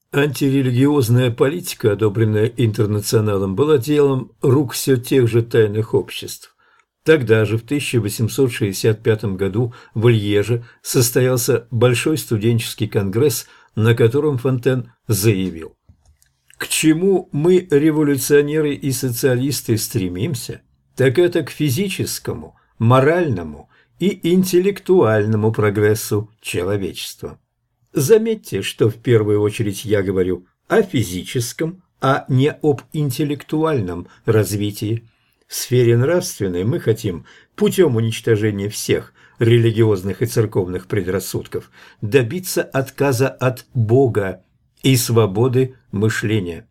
Антирелигиозная политика, одобренная интернационалом, была делом рук все тех же тайных обществ. Тогда же, в 1865 году, в Льеже состоялся Большой студенческий конгресс, на котором Фонтен заявил: «К чему мы, революционеры и социалисты, стремимся, так это к физическому, моральному и интеллектуальному прогрессу человечества». Заметьте, что в первую очередь я говорю о физическом, а не об интеллектуальном развитии. В сфере нравственной мы хотим путем уничтожения всех религиозных и церковных предрассудков добиться отказа от Бога и свободы мышления.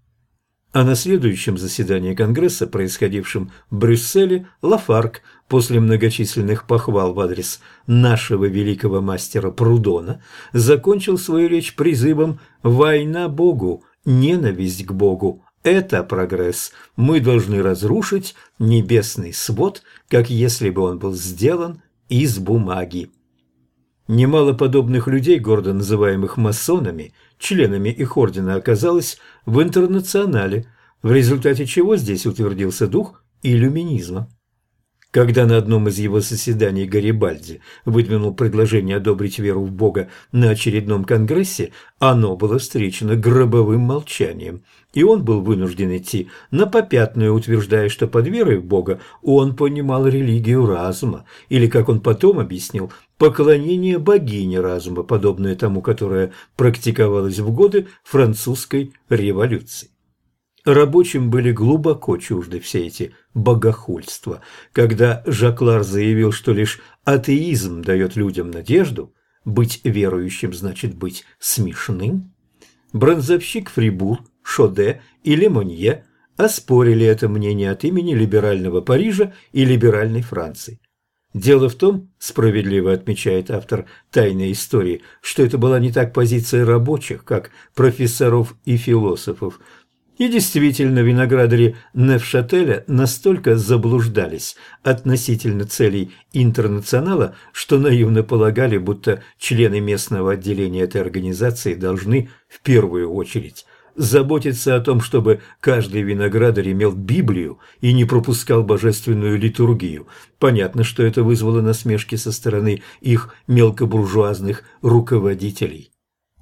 А на следующем заседании Конгресса, происходившем в Брюсселе, Лафарг, после многочисленных похвал в адрес нашего великого мастера Прудона, закончил свою речь призывом «Война Богу, ненависть к Богу – это прогресс. Мы должны разрушить небесный свод, как если бы он был сделан из бумаги». Немало подобных людей, гордо называемых масонами, членами их ордена, оказалось в интернационале, в результате чего здесь утвердился дух иллюминизма. Когда на одном из его заседаний Гарибальди выдвинул предложение одобрить веру в Бога на очередном конгрессе, оно было встречено гробовым молчанием, и он был вынужден идти на попятную, утверждая, что под верой в Бога он понимал религию разума, или, как он потом объяснил, поклонение богине разума, подобное тому, которое практиковалось в годы французской революции. Рабочим были глубоко чужды все эти богохульства. Когда Жаклар заявил, что лишь атеизм дает людям надежду, быть верующим значит быть смешным, бронзовщик Фрибур, Шоде и Лемонье оспорили это мнение от имени либерального Парижа и либеральной Франции. Дело в том, справедливо отмечает автор «Тайной истории», что это была не так позиция рабочих, как профессоров и философов. И действительно, виноградари Невшателя настолько заблуждались относительно целей интернационала, что наивно полагали, будто члены местного отделения этой организации должны в первую очередь заботиться о том, чтобы каждый виноградарь имел Библию и не пропускал божественную литургию. Понятно, что это вызвало насмешки со стороны их мелкобуржуазных руководителей.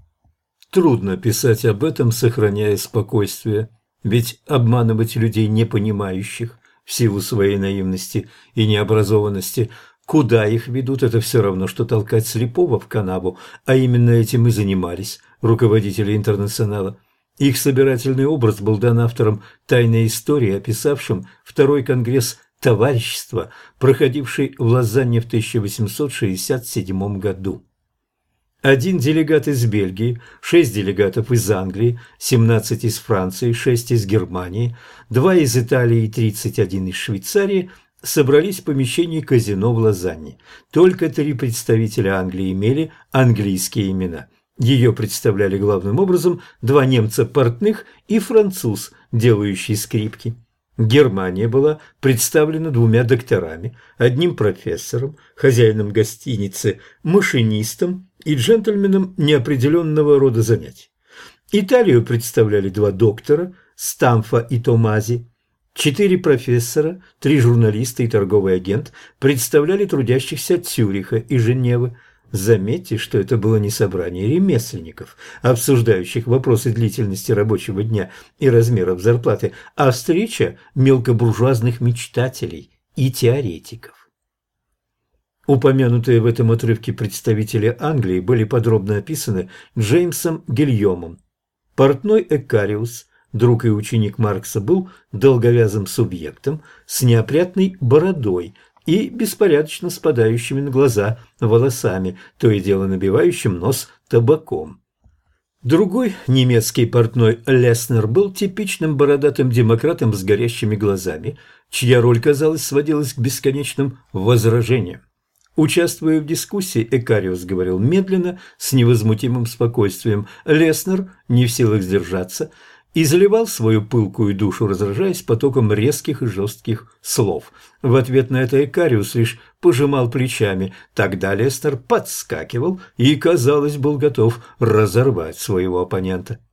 Трудно писать об этом, сохраняя спокойствие, ведь обманывать людей, не понимающих, в силу своей наивности и необразованности, куда их ведут, это все равно, что толкать слепого в канаву, а именно этим и занимались руководители интернационала. Их собирательный образ был дан автором «Тайной истории», описавшим Второй конгресс товарищества, проходивший в Лозанне в 1867 году. Один делегат из Бельгии, 6 делегатов из Англии, 17 из Франции, 6 из Германии, 2 из Италии и 31 из Швейцарии собрались в помещении казино в Лозанне. Только 3 представителя Англии имели английские имена. Ее представляли главным образом 2 немца портных и француз, делающий скрипки. Германия была представлена 2 докторами, 1 профессором, хозяином гостиницы, машинистом и джентльменом неопределенного рода занятий. Италию представляли 2 доктора, Стамфа и Томази. 4 профессора, 3 журналиста и торговый агент представляли трудящихся от Цюриха и Женевы. Заметьте, что это было не собрание ремесленников, обсуждающих вопросы длительности рабочего дня и размеров зарплаты, а встреча мелкобуржуазных мечтателей и теоретиков. Упомянутые в этом отрывке представители Англии были подробно описаны Джеймсом Гильомом. Портной Экариус, друг и ученик Маркса, был долговязым субъектом с неопрятной бородой и беспорядочно спадающими на глаза волосами, то и дело набивающим нос табаком. Другой немецкий портной Леснер был типичным бородатым демократом с горящими глазами, чья роль, казалось, сводилась к бесконечным возражениям. Участвуя в дискуссии, Экариус говорил медленно, с невозмутимым спокойствием. Леснер, не в силах сдержаться, изливал свою пылкую душу, разражаясь потоком резких и жестких слов. В ответ на это Экариус лишь пожимал плечами. Тогда Леснер подскакивал и, казалось, был готов разорвать своего оппонента.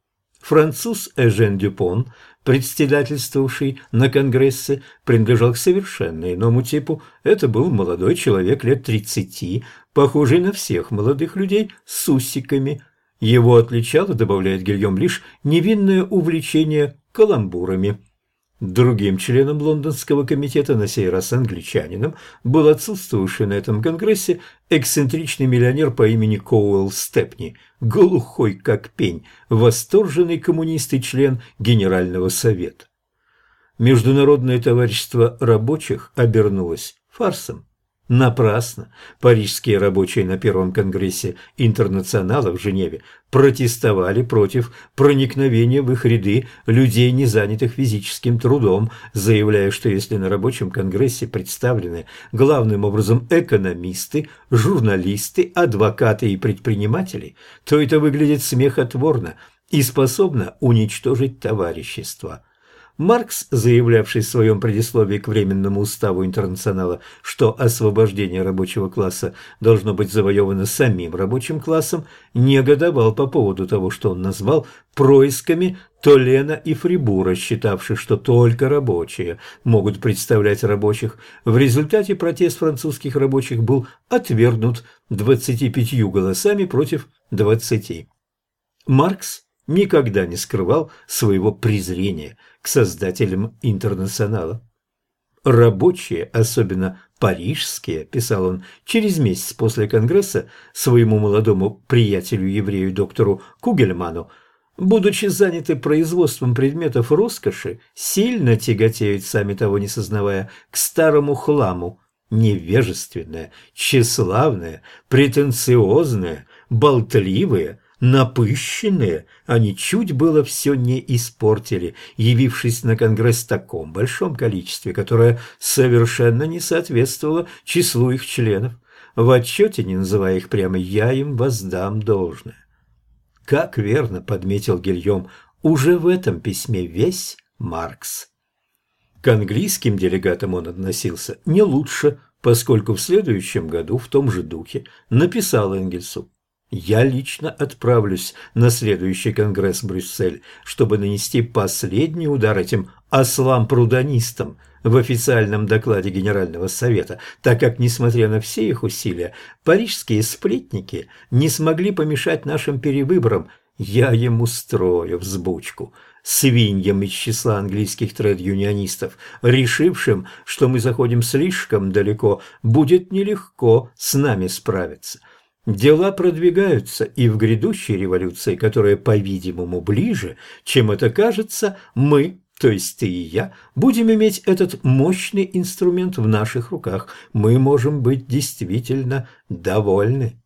Француз Эжен Дюпон, председательствовавший на Конгрессе, принадлежал к совершенно иному типу. Это был молодой человек лет 30, похожий на всех молодых людей с усиками. Его отличало, добавляет Гильем, лишь невинное увлечение каламбурами. Другим членом лондонского комитета, на сей раз англичанином, был отсутствовавший на этом конгрессе эксцентричный миллионер по имени Коуэлл Степни, глухой как пень, восторженный коммунист и член Генерального совета. Международное товарищество рабочих обернулось фарсом. Напрасно парижские рабочие на Первом конгрессе Интернационала в Женеве протестовали против проникновения в их ряды людей, не занятых физическим трудом, заявляя, что если на рабочем конгрессе представлены главным образом экономисты, журналисты, адвокаты и предприниматели, то это выглядит смехотворно и способно уничтожить товарищество. Маркс, заявлявший в своем предисловии к Временному уставу Интернационала, что освобождение рабочего класса должно быть завоевано самим рабочим классом, негодовал по поводу того, что он назвал происками Толена и Фрибура, считавших, что только рабочие могут представлять рабочих. В результате протест французских рабочих был отвергнут 25 голосами против 20. Маркс никогда не скрывал своего презрения к создателям Интернационала. «Рабочие, особенно парижские», – писал он через месяц после Конгресса своему молодому приятелю-еврею доктору Кугельману, будучи заняты производством предметов роскоши, сильно тяготеют, сами того не сознавая, к старому хламу. Невежественные, тщеславные, претенциозные, болтливые, напыщенные, они чуть было все не испортили, явившись на Конгресс в таком большом количестве, которое совершенно не соответствовало числу их членов. В отчете, не называя их прямо, я им воздам должное. Как верно подметил Гильем, уже в этом письме весь Маркс. К английским делегатам он относился не лучше, поскольку в следующем году в том же духе написал Энгельсу: «Я лично отправлюсь на следующий конгресс в Брюссель, чтобы нанести последний удар этим ослам-прудонистам в официальном докладе Генерального совета, так как, несмотря на все их усилия, парижские сплетники не смогли помешать нашим перевыборам. Я им устрою взбучку, свиньям из числа английских тред-юнионистов, решившим, что мы заходим слишком далеко, будет нелегко с нами справиться». Дела продвигаются, и в грядущей революции, которая, по-видимому, ближе, чем это кажется, мы, то есть ты и я, будем иметь этот мощный инструмент в наших руках. Мы можем быть действительно довольны.